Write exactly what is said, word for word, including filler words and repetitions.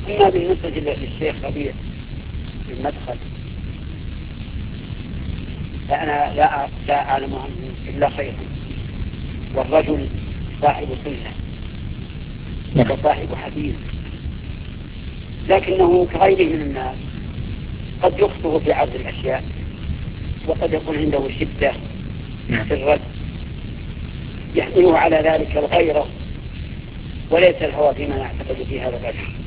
أما بالنسبة للشيخ ربيع في المدخل فأنا لا, لا أعلم عنه إلا خيرا، والرجل صاحب سنة وصاحب حديث، لكنه كغيره من الناس قد يخطئ في عرض الأشياء، وقد يكون عنده شدة في الرد يحمله على ذلك الغيرة وليس الهوى فيما يعتقد في هذا الرجل.